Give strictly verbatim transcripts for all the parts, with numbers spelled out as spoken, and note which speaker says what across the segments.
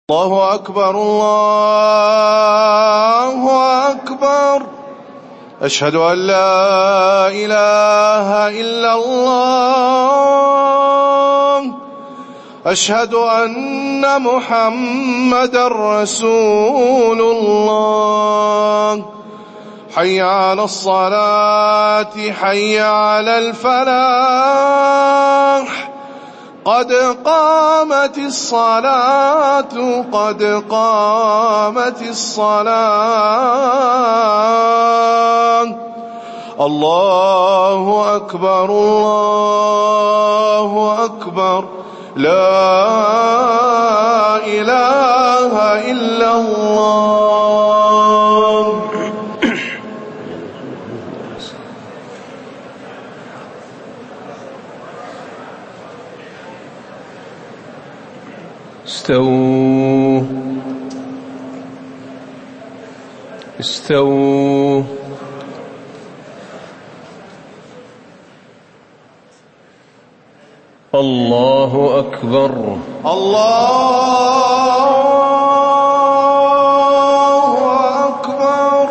Speaker 1: الله أكبر الله أكبر. أشهد أن لا إله إلا الله. أشهد أن محمدا رسول الله. حي على الصلاة حي على الفلاح. قد قامت الصلاة قد قامت الصلاة. الله أكبر الله أكبر. لا إله إلا الله.
Speaker 2: استووا استووا الله أكبر
Speaker 1: الله أكبر.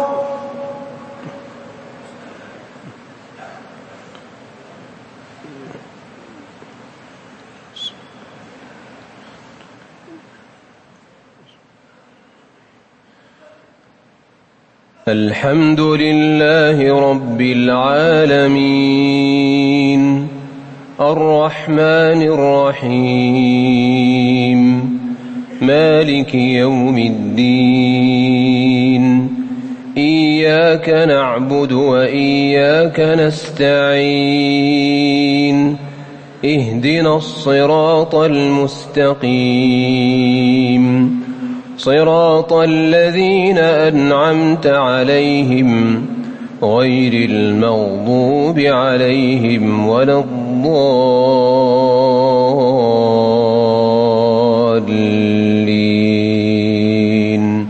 Speaker 2: الحمد لله رب العالمين الرحمن الرحيم مالك يوم الدين. إياك نعبد وإياك نستعين. اهدنا الصراط المستقيم صراط الذين أنعمت عليهم غير المغضوب عليهم ولا الضالين.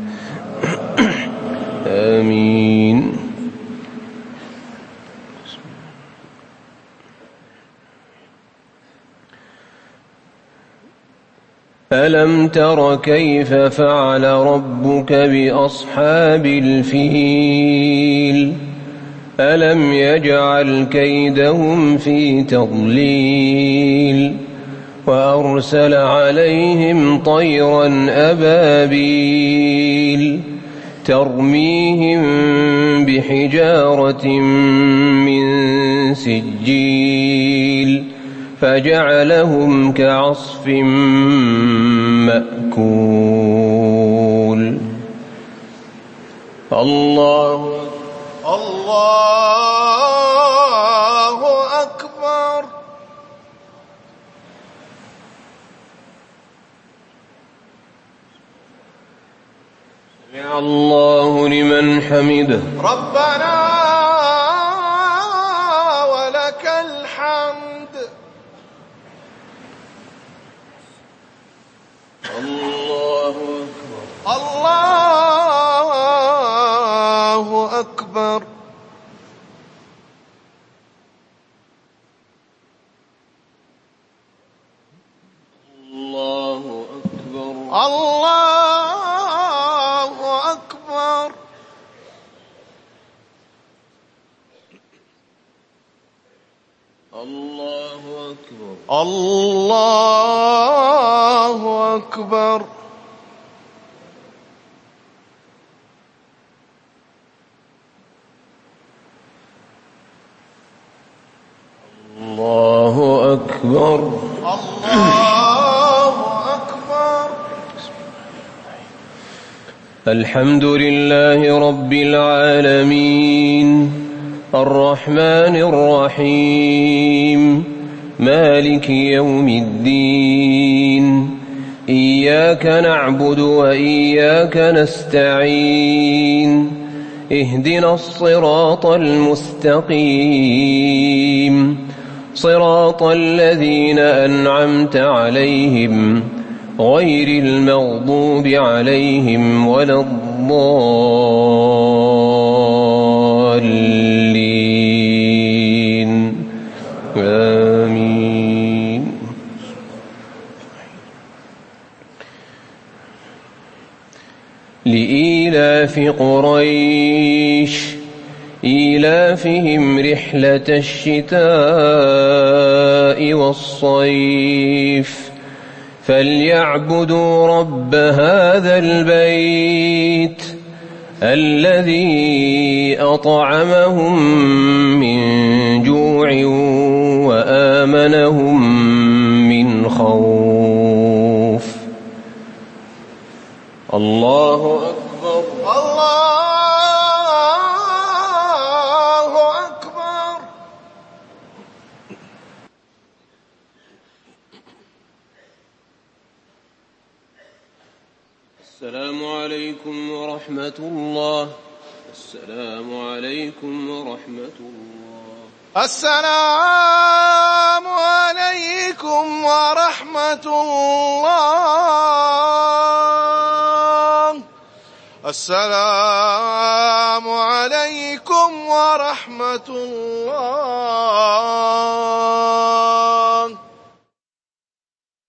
Speaker 2: آمين. ألم تر كيف فعل ربك بأصحاب الفيل؟ ألم يجعل كيدهم في تضليل وأرسل عليهم طيرا أبابيل ترميهم بحجارة من سجيل فجعلهم كعصف مأكول. الله
Speaker 1: الله أكبر.
Speaker 2: سمع الله لمن حمده.
Speaker 1: ربنا ولك الحمد.
Speaker 2: الله أكبر.
Speaker 1: الله أكبر.
Speaker 2: الله أكبر.
Speaker 1: الله أكبر.
Speaker 2: الله أكبر.
Speaker 1: الله أكبر.
Speaker 2: الله أكبر.
Speaker 1: الله أكبر.
Speaker 2: الحمد لله رب العالمين الرحمن الرحيم مالك يوم الدين. إياك نعبد وإياك نستعين. اهدنا الصراط المستقيم صراط الذين أنعمت عليهم غير المغضوب عليهم ولا الضالين. آمين. لإيلاف قريش إيلافهم رحلة الشتاء والصيف فليعبدوا رب هذا البيت الذي أطعمهم من جوع وآمنهم من خوف. الله أكبر.
Speaker 1: الله أكبر.
Speaker 2: السلام عليكم ورحمة الله. السلام عليكم ورحمة الله.
Speaker 1: السلام عليكم ورحمة الله. السلام عليكم ورحمة الله.